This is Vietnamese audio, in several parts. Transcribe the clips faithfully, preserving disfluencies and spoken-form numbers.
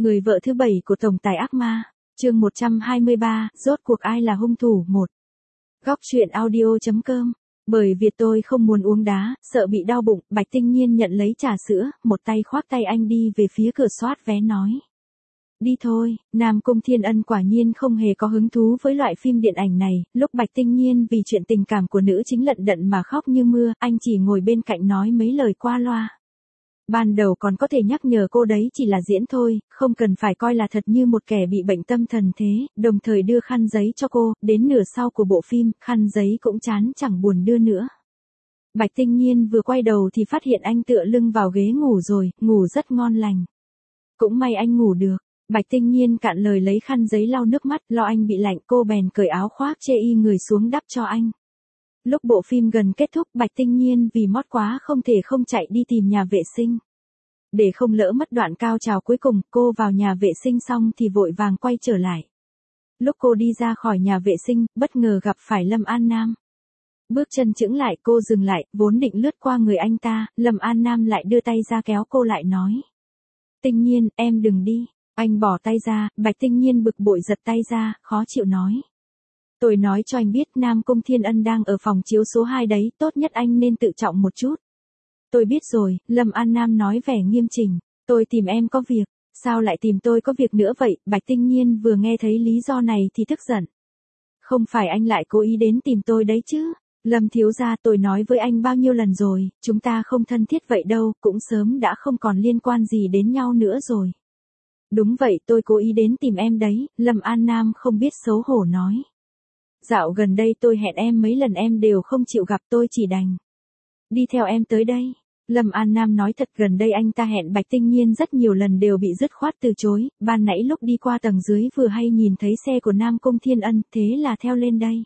Người vợ thứ bảy của tổng tài ác ma, chương một trăm hai mươi ba, rốt cuộc ai là hung thủ một. Góc truyện audio chấm com. Bởi vì tôi không muốn uống đá, sợ bị đau bụng, Bạch Tinh Nhiên nhận lấy trà sữa, một tay khoác tay anh đi về phía cửa soát vé nói. Đi thôi, Nam Cung Thiên Ân quả nhiên không hề có hứng thú với loại phim điện ảnh này, lúc Bạch Tinh Nhiên vì chuyện tình cảm của nữ chính lận đận mà khóc như mưa, anh chỉ ngồi bên cạnh nói mấy lời qua loa. Ban đầu còn có thể nhắc nhở cô đấy chỉ là diễn thôi, không cần phải coi là thật như một kẻ bị bệnh tâm thần thế, đồng thời đưa khăn giấy cho cô, đến nửa sau của bộ phim, khăn giấy cũng chán chẳng buồn đưa nữa. Bạch Tinh Nhiên vừa quay đầu thì phát hiện anh tựa lưng vào ghế ngủ rồi, ngủ rất ngon lành. Cũng may anh ngủ được. Bạch Tinh Nhiên cạn lời lấy khăn giấy lau nước mắt, lo anh bị lạnh, cô bèn cởi áo khoác chê y người xuống đắp cho anh. Lúc bộ phim gần kết thúc, Bạch Tinh Nhiên vì mót quá không thể không chạy đi tìm nhà vệ sinh. Để không lỡ mất đoạn cao trào cuối cùng, cô vào nhà vệ sinh xong thì vội vàng quay trở lại. Lúc cô đi ra khỏi nhà vệ sinh, bất ngờ gặp phải Lâm An Nam. Bước chân chững lại, cô dừng lại, vốn định lướt qua người anh ta, Lâm An Nam lại đưa tay ra kéo cô lại nói. Tinh Nhiên, em đừng đi. Anh bỏ tay ra, Bạch Tinh Nhiên bực bội giật tay ra, khó chịu nói. Tôi nói cho anh biết Nam Cung Thiên Ân đang ở phòng chiếu số hai đấy, tốt nhất anh nên tự trọng một chút. Tôi biết rồi, Lâm An Nam nói vẻ nghiêm chỉnh, tôi tìm em có việc, sao lại tìm tôi có việc nữa vậy, Bạch Tinh Nhiên vừa nghe thấy lý do này thì tức giận. Không phải anh lại cố ý đến tìm tôi đấy chứ, Lâm thiếu gia tôi nói với anh bao nhiêu lần rồi, chúng ta không thân thiết vậy đâu, cũng sớm đã không còn liên quan gì đến nhau nữa rồi. Đúng vậy tôi cố ý đến tìm em đấy, Lâm An Nam không biết xấu hổ nói. Dạo gần đây tôi hẹn em mấy lần em đều không chịu gặp tôi chỉ đành đi theo em tới đây. Lâm An Nam nói thật gần đây anh ta hẹn Bạch Tinh Nhiên rất nhiều lần đều bị dứt khoát từ chối, ban nãy lúc đi qua tầng dưới vừa hay nhìn thấy xe của Nam Cung Thiên Ân, thế là theo lên đây.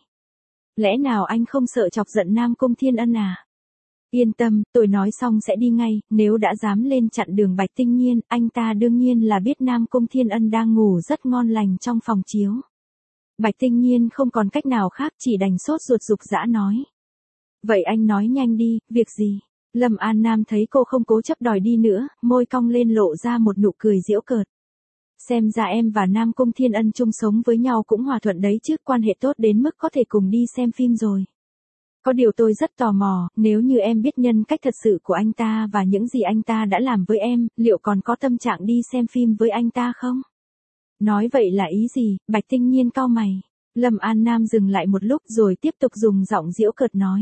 Lẽ nào anh không sợ chọc giận Nam Cung Thiên Ân à? Yên tâm, tôi nói xong sẽ đi ngay, nếu đã dám lên chặn đường Bạch Tinh Nhiên, anh ta đương nhiên là biết Nam Cung Thiên Ân đang ngủ rất ngon lành trong phòng chiếu. Bạch Tinh Nhiên không còn cách nào khác chỉ đành sốt ruột rục rã nói. Vậy anh nói nhanh đi, việc gì? Lâm An Nam thấy cô không cố chấp đòi đi nữa, môi cong lên lộ ra một nụ cười giễu cợt. Xem ra em và Nam Cung Thiên Ân chung sống với nhau cũng hòa thuận đấy chứ, quan hệ tốt đến mức có thể cùng đi xem phim rồi. Có điều tôi rất tò mò, nếu như em biết nhân cách thật sự của anh ta và những gì anh ta đã làm với em, liệu còn có tâm trạng đi xem phim với anh ta không? Nói vậy là ý gì? Bạch Tinh Nhiên cau mày. Lâm An Nam dừng lại một lúc rồi tiếp tục dùng giọng giễu cợt nói.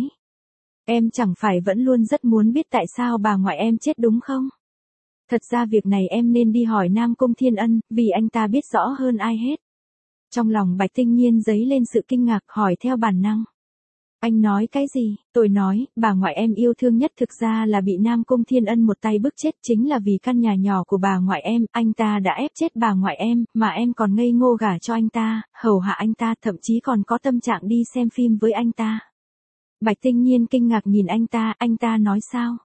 Em chẳng phải vẫn luôn rất muốn biết tại sao bà ngoại em chết đúng không? Thật ra việc này em nên đi hỏi Nam Cung Thiên Ân, vì anh ta biết rõ hơn ai hết. Trong lòng Bạch Tinh Nhiên dấy lên sự kinh ngạc hỏi theo bản năng. Anh nói cái gì? Tôi nói, bà ngoại em yêu thương nhất thực ra là bị Nam Cung Thiên Ân một tay bức chết, chính là vì căn nhà nhỏ của bà ngoại em, anh ta đã ép chết bà ngoại em, mà em còn ngây ngô gả cho anh ta, hầu hạ anh ta, thậm chí còn có tâm trạng đi xem phim với anh ta. Bạch Tinh Nhiên kinh ngạc nhìn anh ta, anh ta nói sao?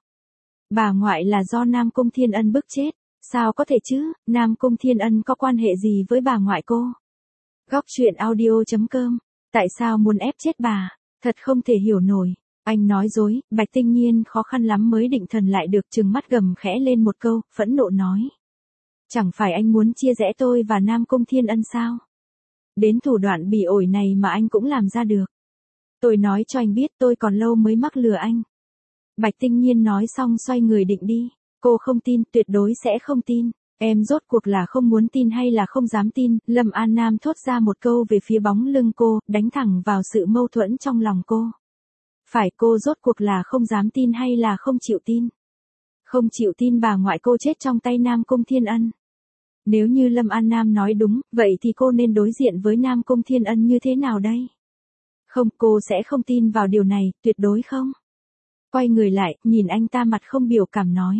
Bà ngoại là do Nam Cung Thiên Ân bức chết, sao có thể chứ, Nam Cung Thiên Ân có quan hệ gì với bà ngoại cô? Góc truyện audio chấm com, tại sao muốn ép chết bà? Thật không thể hiểu nổi, anh nói dối, Bạch Tinh Nhiên khó khăn lắm mới định thần lại được, trừng mắt gầm khẽ lên một câu, phẫn nộ nói. Chẳng phải anh muốn chia rẽ tôi và Nam Cung Thiên Ân sao? Đến thủ đoạn bỉ ổi này mà anh cũng làm ra được. Tôi nói cho anh biết tôi còn lâu mới mắc lừa anh. Bạch Tinh Nhiên nói xong xoay người định đi, cô không tin, tuyệt đối sẽ không tin. Em rốt cuộc là không muốn tin hay là không dám tin, Lâm An Nam thốt ra một câu về phía bóng lưng cô, đánh thẳng vào sự mâu thuẫn trong lòng cô. Phải cô rốt cuộc là không dám tin hay là không chịu tin? Không chịu tin bà ngoại cô chết trong tay Nam Cung Thiên Ân. Nếu như Lâm An Nam nói đúng, vậy thì cô nên đối diện với Nam Cung Thiên Ân như thế nào đây? Không, cô sẽ không tin vào điều này, tuyệt đối không. Quay người lại, nhìn anh ta mặt không biểu cảm nói.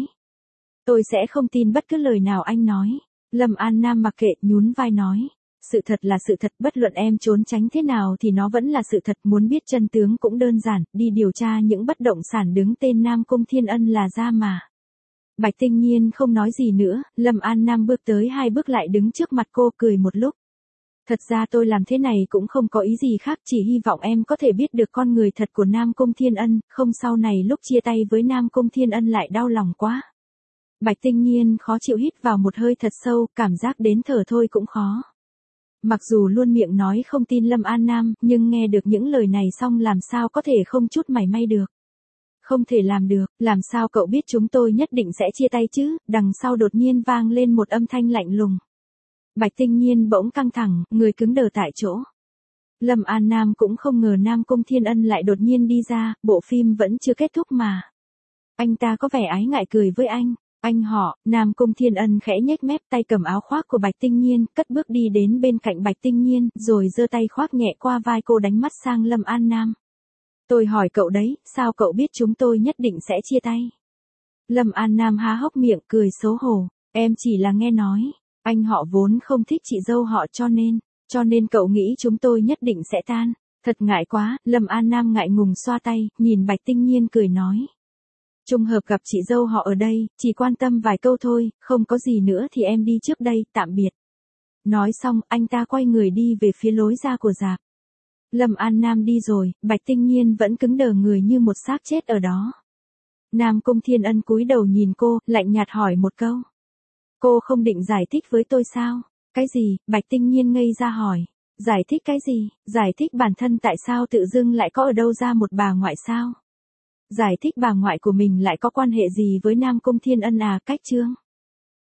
Tôi sẽ không tin bất cứ lời nào anh nói. Lâm An Nam mặc kệ, nhún vai nói. Sự thật là sự thật, bất luận em trốn tránh thế nào thì nó vẫn là sự thật, muốn biết chân tướng cũng đơn giản, đi điều tra những bất động sản đứng tên Nam Cung Thiên Ân là ra mà. Bạch Tinh Nhiên không nói gì nữa, Lâm An Nam bước tới hai bước lại đứng trước mặt cô cười một lúc. Thật ra tôi làm thế này cũng không có ý gì khác, chỉ hy vọng em có thể biết được con người thật của Nam Cung Thiên Ân, không sau này lúc chia tay với Nam Cung Thiên Ân lại đau lòng quá. Bạch Tinh Nhiên khó chịu hít vào một hơi thật sâu, cảm giác đến thở thôi cũng khó. Mặc dù luôn miệng nói không tin Lâm An Nam, nhưng nghe được những lời này xong làm sao có thể không chút mảy may được. Không thể làm được, làm sao cậu biết chúng tôi nhất định sẽ chia tay chứ, đằng sau đột nhiên vang lên một âm thanh lạnh lùng. Bạch Tinh Nhiên bỗng căng thẳng, người cứng đờ tại chỗ. Lâm An Nam cũng không ngờ Nam Cung Thiên Ân lại đột nhiên đi ra, bộ phim vẫn chưa kết thúc mà. Anh ta có vẻ ái ngại cười với anh. Anh họ, Nam Cung Thiên Ân khẽ nhếch mép, tay cầm áo khoác của Bạch Tinh Nhiên, cất bước đi đến bên cạnh Bạch Tinh Nhiên, rồi giơ tay khoác nhẹ qua vai cô, đánh mắt sang Lâm An Nam. Tôi hỏi cậu đấy, sao cậu biết chúng tôi nhất định sẽ chia tay? Lâm An Nam há hốc miệng cười xấu hổ, em chỉ là nghe nói, anh họ vốn không thích chị dâu họ cho nên, cho nên cậu nghĩ chúng tôi nhất định sẽ tan. Thật ngại quá, Lâm An Nam ngại ngùng xoa tay, nhìn Bạch Tinh Nhiên cười nói. Trùng hợp gặp chị dâu họ ở đây, chỉ quan tâm vài câu thôi, không có gì nữa thì em đi trước đây, tạm biệt. Nói xong, anh ta quay người đi về phía lối ra của rạp. Lâm An Nam đi rồi, Bạch Tinh Nhiên vẫn cứng đờ người như một xác chết ở đó. Nam Cung Thiên Ân cúi đầu nhìn cô, lạnh nhạt hỏi một câu. Cô không định giải thích với tôi sao? Cái gì? Bạch Tinh Nhiên ngây ra hỏi. Giải thích cái gì? Giải thích bản thân tại sao tự dưng lại có ở đâu ra một bà ngoại sao? Giải thích bà ngoại của mình lại có quan hệ gì với Nam Cung Thiên Ân à? Cách chương.